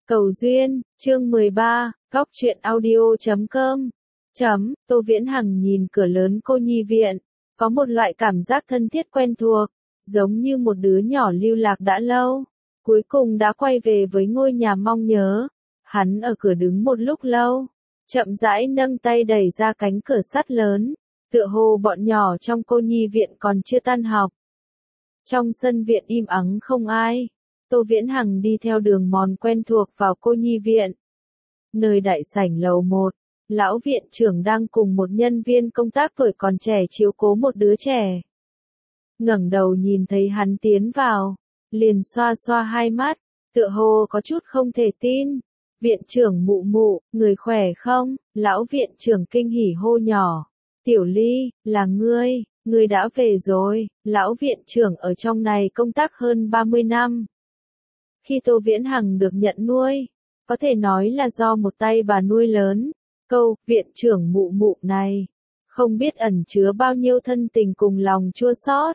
Cầu duyên, chương 13, góc truyện audio.com. Tô Viễn Hằng nhìn cửa lớn cô nhi viện, có một loại cảm giác thân thiết quen thuộc, giống như một đứa nhỏ lưu lạc đã lâu, cuối cùng đã quay về với ngôi nhà mong nhớ. Hắn ở cửa đứng một lúc lâu, chậm rãi nâng tay đẩy ra cánh cửa sắt lớn, tựa hồ bọn nhỏ trong cô nhi viện còn chưa tan học. Trong sân viện im ắng không ai. Tô Viễn Hằng đi theo đường mòn quen thuộc vào cô nhi viện. Nơi đại sảnh lầu 1, lão viện trưởng đang cùng một nhân viên công tác tuổi còn trẻ chiếu cố một đứa trẻ. Ngẩng đầu nhìn thấy hắn tiến vào, liền xoa xoa hai mắt, tựa hồ có chút không thể tin. Viện trưởng Mụ Mụ, người khỏe không? Lão viện trưởng kinh hỉ hô nhỏ. Tiểu Ly, là ngươi đã về rồi. Lão viện trưởng ở trong này công tác hơn 30 năm. Khi Tô Viễn Hằng được nhận nuôi, có thể nói là do một tay bà nuôi lớn. Câu viện trưởng Mụ Mụ này, không biết ẩn chứa bao nhiêu thân tình cùng lòng chua xót.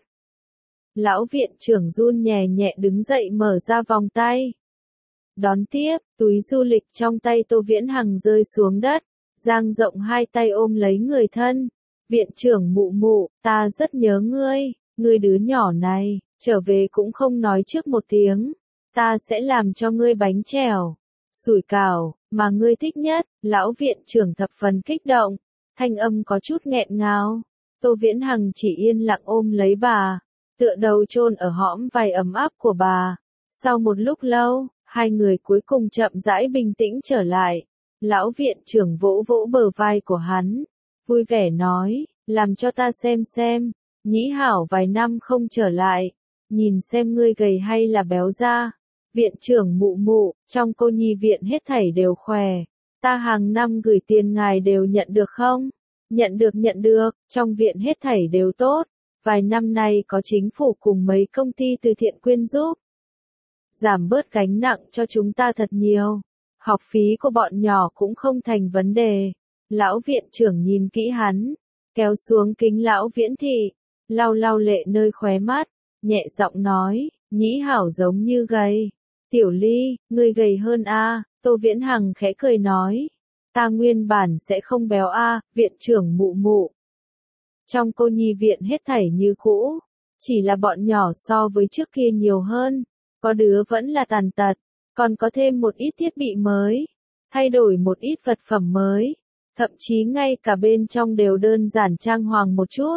Lão viện trưởng run nhẹ nhẹ đứng dậy mở ra vòng tay. Đón tiếp, túi du lịch trong tay Tô Viễn Hằng rơi xuống đất, dang rộng hai tay ôm lấy người thân. Viện trưởng Mụ Mụ, ta rất nhớ ngươi đứa nhỏ này, trở về cũng không nói trước một tiếng. Ta sẽ làm cho ngươi bánh chèo, sủi cảo, mà ngươi thích nhất. Lão viện trưởng thập phần kích động, thanh âm có chút nghẹn ngào. Tô Viễn Hằng chỉ yên lặng ôm lấy bà, tựa đầu chôn ở hõm vai ấm áp của bà. Sau một lúc lâu, hai người cuối cùng chậm rãi bình tĩnh trở lại. Lão viện trưởng vỗ vỗ bờ vai của hắn, vui vẻ nói, làm cho ta xem, nhĩ hảo vài năm không trở lại, nhìn xem ngươi gầy hay là béo ra. Viện trưởng Mụ Mụ, trong cô nhi viện hết thảy đều khỏe, ta hàng năm gửi tiền ngài đều nhận được không? Nhận được, trong viện hết thảy đều tốt, vài năm nay có chính phủ cùng mấy công ty từ thiện quyên giúp. Giảm bớt gánh nặng cho chúng ta thật nhiều, học phí của bọn nhỏ cũng không thành vấn đề. Lão viện trưởng nhìn kỹ hắn, kéo xuống kính lão viễn thị, lau lau lệ nơi khóe mắt, nhẹ giọng nói, nhĩ hảo giống như gầy. Tiểu Ly, ngươi gầy hơn a. Tô Viễn Hằng khẽ cười nói, ta nguyên bản sẽ không béo a. Viện trưởng Mụ Mụ. Trong cô nhi viện hết thảy như cũ, chỉ là bọn nhỏ so với trước kia nhiều hơn, có đứa vẫn là tàn tật, còn có thêm một ít thiết bị mới, thay đổi một ít vật phẩm mới, thậm chí ngay cả bên trong đều đơn giản trang hoàng một chút.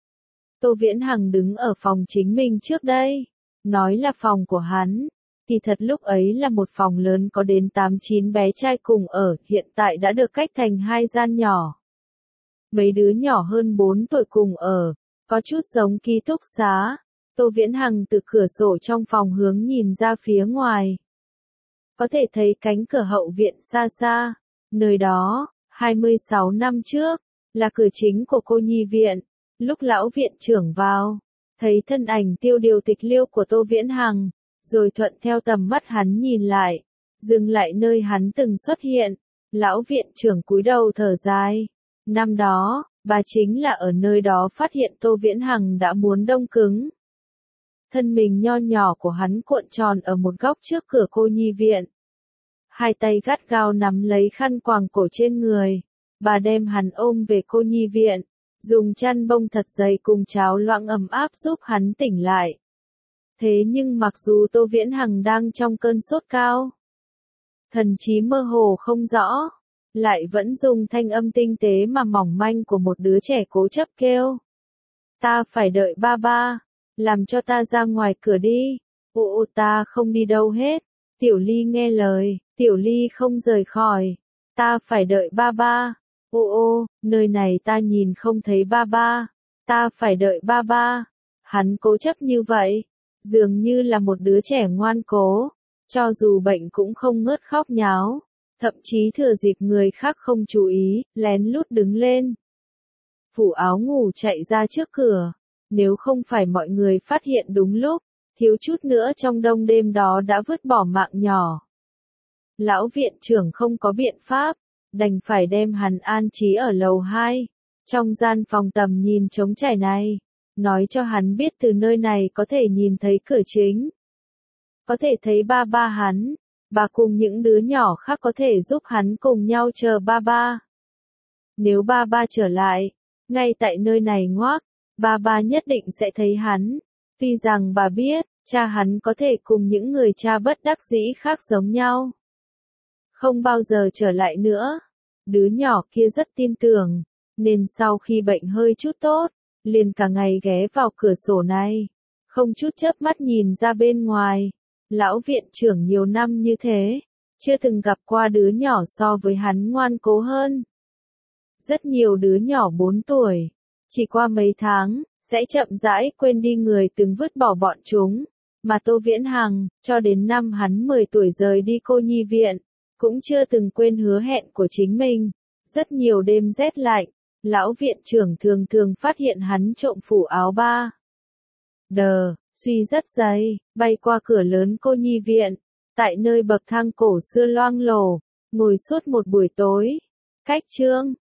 Tô Viễn Hằng đứng ở phòng chính mình trước đây, nói là phòng của hắn. Thì thật lúc ấy là một phòng lớn có đến 8-9 bé trai cùng ở, hiện tại đã được cách thành hai gian nhỏ. Mấy đứa nhỏ hơn 4 tuổi cùng ở, có chút giống ký túc xá. Tô Viễn Hằng từ cửa sổ trong phòng hướng nhìn ra phía ngoài. Có thể thấy cánh cửa hậu viện xa xa, nơi đó, 26 năm trước, là cửa chính của cô nhi viện. Lúc lão viện trưởng vào, thấy thân ảnh tiêu điều tịch liêu của Tô Viễn Hằng, rồi thuận theo tầm mắt hắn nhìn lại, dừng lại nơi hắn từng xuất hiện. Lão viện trưởng cúi đầu thở dài. Năm đó, bà chính là ở nơi đó phát hiện Tô Viễn Hằng đã muốn đông cứng. Thân mình nho nhỏ của hắn cuộn tròn ở một góc trước cửa cô nhi viện. Hai tay gắt gao nắm lấy khăn quàng cổ trên người. Bà đem hắn ôm về cô nhi viện, dùng chăn bông thật dày cùng cháo loãng ấm áp giúp hắn tỉnh lại. Thế nhưng mặc dù Tô Viễn Hằng đang trong cơn sốt cao, thần trí mơ hồ không rõ, lại vẫn dùng thanh âm tinh tế mà mỏng manh của một đứa trẻ cố chấp kêu. Ta phải đợi ba, làm cho ta ra ngoài cửa đi. Ồ, ta không đi đâu hết. Tiểu Ly nghe lời, Tiểu Ly không rời khỏi. Ta phải đợi ba. Ô, nơi này ta nhìn không thấy ba. Ta phải đợi ba. Hắn cố chấp như vậy, dường như là một đứa trẻ ngoan cố, cho dù bệnh cũng không ngớt khóc nháo, thậm chí thừa dịp người khác không chú ý, lén lút đứng lên, phủ áo ngủ chạy ra trước cửa. Nếu không phải mọi người phát hiện đúng lúc, thiếu chút nữa trong đông đêm đó đã vứt bỏ mạng nhỏ. Lão viện trưởng không có biện pháp, đành phải đem hắn an trí ở lầu 2, trong gian phòng tầm nhìn trống trải này. Nói cho hắn biết từ nơi này có thể nhìn thấy cửa chính, có thể thấy ba hắn. bà cùng những đứa nhỏ khác có thể giúp hắn cùng nhau chờ ba ba. Nếu ba ba trở lại, ngay tại nơi này ngoác, ba ba nhất định sẽ thấy hắn. Tuy rằng bà biết, cha hắn có thể cùng những người cha bất đắc dĩ khác giống nhau. Không bao giờ trở lại nữa. Đứa nhỏ kia rất tin tưởng, nên sau khi bệnh hơi chút tốt, liền cả ngày ghé vào cửa sổ này, không chút chớp mắt nhìn ra bên ngoài. Lão viện trưởng nhiều năm như thế, chưa từng gặp qua đứa nhỏ so với hắn ngoan cố hơn. Rất nhiều đứa nhỏ 4 tuổi, chỉ qua mấy tháng, sẽ chậm rãi quên đi người từng vứt bỏ bọn chúng. Mà Tô Viễn Hằng, cho đến năm hắn 10 tuổi rời đi cô nhi viện, cũng chưa từng quên hứa hẹn của chính mình. Rất nhiều đêm rét lạnh, lão viện trưởng thường thường phát hiện hắn trộm phủ áo ba. Suy rất dày, bay qua cửa lớn cô nhi viện, tại nơi bậc thang cổ xưa loang lổ, ngồi suốt một buổi tối. Cách chương